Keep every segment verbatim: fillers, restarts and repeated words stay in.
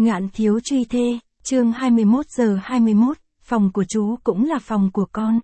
Ngạn thiếu truy thê, chương hai mươi mốt giờ hai mươi mốt, phòng của chú cũng là phòng của con.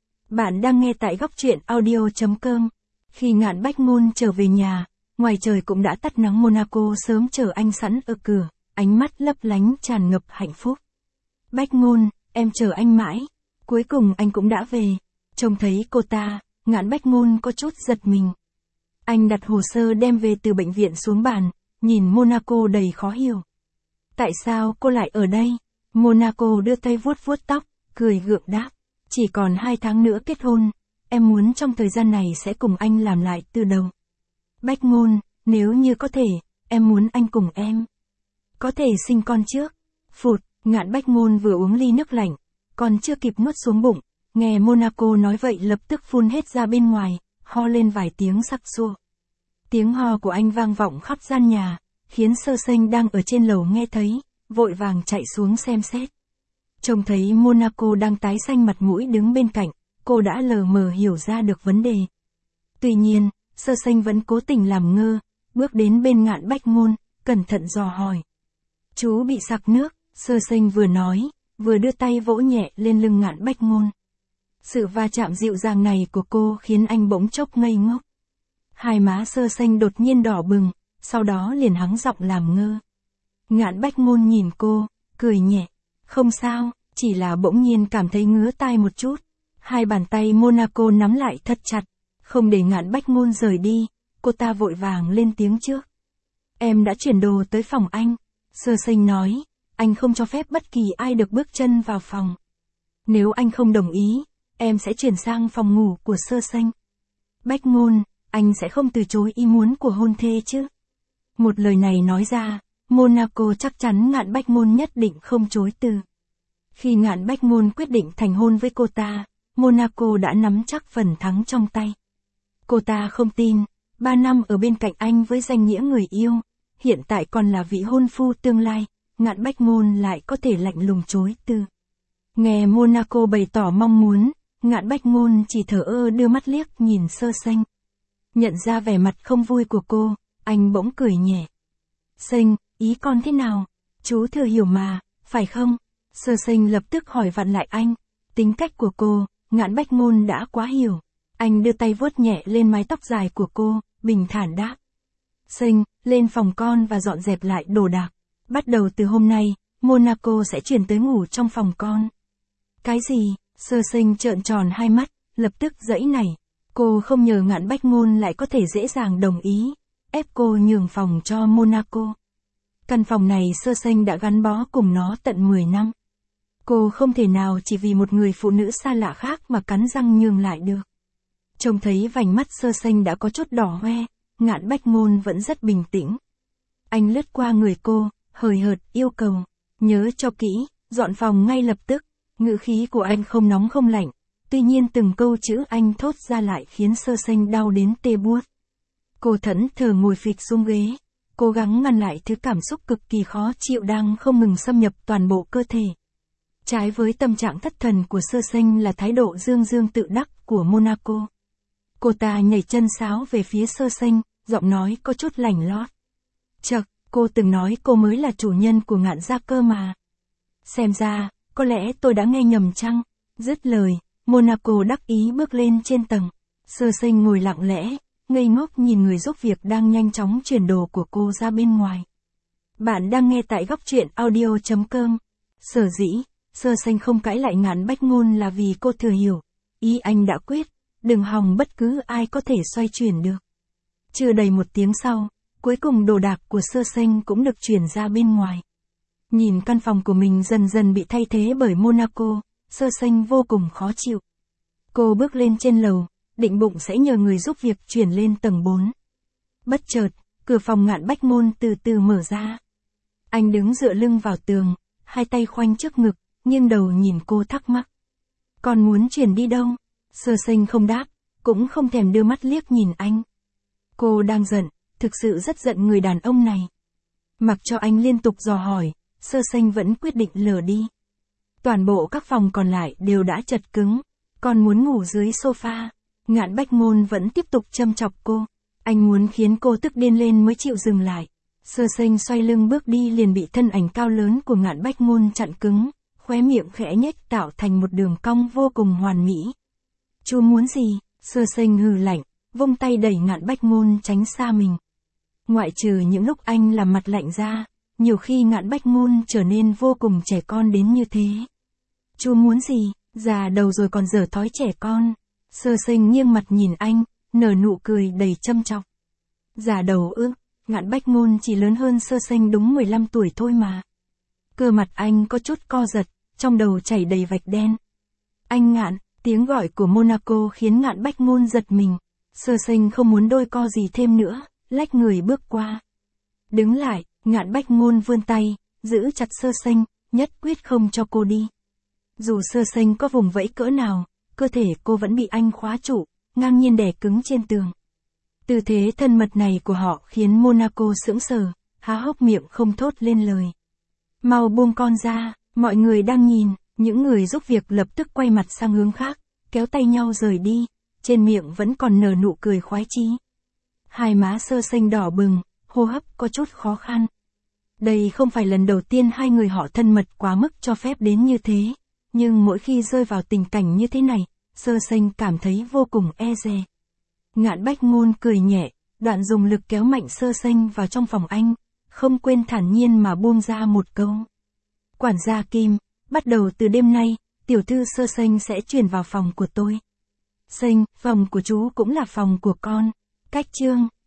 Bạn đang nghe tại góc truyện audio chấm com. Khi Ngạn Bách Ngôn trở về nhà, ngoài trời cũng đã tắt nắng. Monaco sớm chờ anh sẵn ở cửa, ánh mắt lấp lánh tràn ngập hạnh phúc. Bách Ngôn, em chờ anh mãi. Cuối cùng anh cũng đã về. Trông thấy cô ta, Ngạn Bách Ngôn có chút giật mình. Anh đặt hồ sơ đem về từ bệnh viện xuống bàn, nhìn Monaco đầy khó hiểu. Tại sao cô lại ở đây? Monaco đưa tay vuốt vuốt tóc, cười gượng đáp. Chỉ còn hai tháng nữa kết hôn, em muốn trong thời gian này sẽ cùng anh làm lại từ đầu. Bách Ngôn, nếu như có thể, em muốn anh cùng em. Có thể sinh con trước. Phụt, Ngạn Bách Ngôn vừa uống ly nước lạnh, còn chưa kịp nuốt xuống bụng, nghe Monaco nói vậy lập tức phun hết ra bên ngoài, ho lên vài tiếng sặc sụa. Tiếng ho của anh vang vọng khắp gian nhà, khiến Sơ Sênh đang ở trên lầu nghe thấy, vội vàng chạy xuống xem xét. Trông thấy Monaco đang tái xanh mặt mũi đứng bên cạnh, cô đã lờ mờ hiểu ra được vấn đề. Tuy nhiên, Sơ Sênh vẫn cố tình làm ngơ, bước đến bên Ngạn Bách Ngôn, cẩn thận dò hỏi. Chú bị sặc nước, Sơ Sênh vừa nói, vừa đưa tay vỗ nhẹ lên lưng Ngạn Bách Ngôn. Sự va chạm dịu dàng này của cô khiến anh bỗng chốc ngây ngốc. Hai má Sơ Sênh đột nhiên đỏ bừng, sau đó liền hắng giọng làm ngơ. Ngạn Bách Ngôn nhìn cô, cười nhẹ. Không sao, chỉ là bỗng nhiên cảm thấy ngứa tai một chút. Hai bàn tay Monaco nắm lại thật chặt, không để Ngạn Bách Ngôn rời đi, cô ta vội vàng lên tiếng trước. Em đã chuyển đồ tới phòng anh. Sơ Sênh nói, anh không cho phép bất kỳ ai được bước chân vào phòng. Nếu anh không đồng ý, em sẽ chuyển sang phòng ngủ của Sơ Sênh. Bách Ngôn, anh sẽ không từ chối ý muốn của hôn thê chứ? Một lời này nói ra, Monaco chắc chắn Ngạn Bách Ngôn nhất định không chối từ. Khi Ngạn Bách Ngôn quyết định thành hôn với cô ta, Monaco đã nắm chắc phần thắng trong tay. Cô ta không tin, ba năm ở bên cạnh anh với danh nghĩa người yêu, hiện tại còn là vị hôn phu tương lai, Ngạn Bách Ngôn lại có thể lạnh lùng chối từ. Nghe Monaco bày tỏ mong muốn, Ngạn Bách Ngôn chỉ thở ơ đưa mắt liếc nhìn Sơ Sênh. Nhận ra vẻ mặt không vui của cô, anh bỗng cười nhẹ. Sênh, ý con thế nào? Chú thừa hiểu mà, phải không? Sơ Sênh lập tức hỏi vặn lại anh. Tính cách của cô, Ngạn Bách Ngôn đã quá hiểu. Anh đưa tay vuốt nhẹ lên mái tóc dài của cô, bình thản đáp. Sênh, lên phòng con và dọn dẹp lại đồ đạc. Bắt đầu từ hôm nay, Monaco sẽ chuyển tới ngủ trong phòng con. Cái gì? Sơ Sênh trợn tròn hai mắt, lập tức giãy nảy. Cô không ngờ Ngạn Bách Ngôn lại có thể dễ dàng đồng ý, ép cô nhường phòng cho Monaco. Căn phòng này Sơ Sênh đã gắn bó cùng nó tận mười năm. Cô không thể nào chỉ vì một người phụ nữ xa lạ khác mà cắn răng nhường lại được. Trông thấy vành mắt Sơ Sênh đã có chút đỏ hoe, Ngạn Bách Ngôn vẫn rất bình tĩnh. Anh lướt qua người cô, hời hợt yêu cầu, nhớ cho kỹ, dọn phòng ngay lập tức. Ngữ khí của anh không nóng không lạnh, tuy nhiên từng câu chữ anh thốt ra lại khiến Sơ Sênh đau đến tê buốt. Cô thẫn thờ ngồi phịch xuống ghế, cố gắng ngăn lại thứ cảm xúc cực kỳ khó chịu đang không ngừng xâm nhập toàn bộ cơ thể. Trái với tâm trạng thất thần của Sơ Sênh là thái độ dương dương tự đắc của Monaco. Cô ta nhảy chân sáo về phía Sơ Sênh, giọng nói có chút lảnh lót. Chậc, cô từng nói cô mới là chủ nhân của Ngạn gia cơ mà. Xem ra, có lẽ tôi đã nghe nhầm chăng? Dứt lời, Monaco đắc ý bước lên trên tầng. Sơ Sênh ngồi lặng lẽ, ngây ngốc nhìn người giúp việc đang nhanh chóng chuyển đồ của cô ra bên ngoài. Bạn đang nghe tại góc truyện audio chấm com. Sở dĩ, Sơ Sênh không cãi lại Ngạn Bách Ngôn là vì cô thừa hiểu. Ý anh đã quyết, đừng hòng bất cứ ai có thể xoay chuyển được. Chưa đầy một tiếng sau, cuối cùng đồ đạc của Sơ Sênh cũng được chuyển ra bên ngoài. Nhìn căn phòng của mình dần dần bị thay thế bởi Monaco, Sơ Sênh vô cùng khó chịu. Cô bước lên trên lầu, định bụng sẽ nhờ người giúp việc chuyển lên tầng bốn. Bất chợt, cửa phòng Ngạn Bách Ngôn từ từ mở ra. Anh đứng dựa lưng vào tường, hai tay khoanh trước ngực, nghiêng đầu nhìn cô thắc mắc. Con muốn chuyển đi đâu? Sơ Sênh không đáp, cũng không thèm đưa mắt liếc nhìn anh. Cô đang giận, thực sự rất giận người đàn ông này. Mặc cho anh liên tục dò hỏi, Sơ Sênh vẫn quyết định lờ đi. Toàn bộ các phòng còn lại đều đã chật cứng, con muốn ngủ dưới sofa. Ngạn Bách Ngôn vẫn tiếp tục châm chọc cô. Anh muốn khiến cô tức điên lên mới chịu dừng lại. Sơ Sinh xoay lưng bước đi liền bị thân ảnh cao lớn của Ngạn Bách Ngôn chặn cứng, khóe miệng khẽ nhếch tạo thành một đường cong vô cùng hoàn mỹ. Chú muốn gì? Sơ Sinh hừ lạnh, vung tay đẩy Ngạn Bách Ngôn tránh xa mình. Ngoại trừ những lúc anh làm mặt lạnh ra, nhiều khi Ngạn Bách Ngôn trở nên vô cùng trẻ con đến như thế. Chú muốn gì? Già đầu rồi còn dở thói trẻ con. Sơ Sinh nghiêng mặt nhìn anh, nở nụ cười đầy châm chọc. Già đầu ư? Ngạn Bách Ngôn chỉ lớn hơn Sơ Sinh đúng mười lăm tuổi thôi mà. Cơ mặt anh có chút co giật, trong đầu chảy đầy vạch đen. Anh Ngạn, tiếng gọi của Monaco khiến Ngạn Bách Ngôn giật mình. Sơ Sinh không muốn đôi co gì thêm nữa, lách người bước qua. Đứng lại, Ngạn Bách Ngôn vươn tay, giữ chặt Sơ Sinh, nhất quyết không cho cô đi. Dù Sơ Sinh có vùng vẫy cỡ nào, cơ thể cô vẫn bị anh khóa trụ, ngang nhiên đè cứng trên tường. Tư thế thân mật này của họ khiến Monaco sững sờ, há hốc miệng không thốt lên lời. Mau buông con ra, mọi người đang nhìn, những người giúp việc lập tức quay mặt sang hướng khác, kéo tay nhau rời đi, trên miệng vẫn còn nở nụ cười khoái chí. Hai má Sơ Sinh đỏ bừng, hô hấp có chút khó khăn. Đây không phải lần đầu tiên hai người họ thân mật quá mức cho phép đến như thế, nhưng mỗi khi rơi vào tình cảnh như thế này, Sơ Sinh cảm thấy vô cùng e dè. Ngạn Bách Ngôn cười nhẹ, đoạn dùng lực kéo mạnh Sơ Sinh vào trong phòng anh, không quên thản nhiên mà buông ra một câu. Quản gia Kim, bắt đầu từ đêm nay, tiểu thư Sơ Sinh sẽ chuyển vào phòng của tôi. Sinh, phòng của chú cũng là phòng của con. Cách chương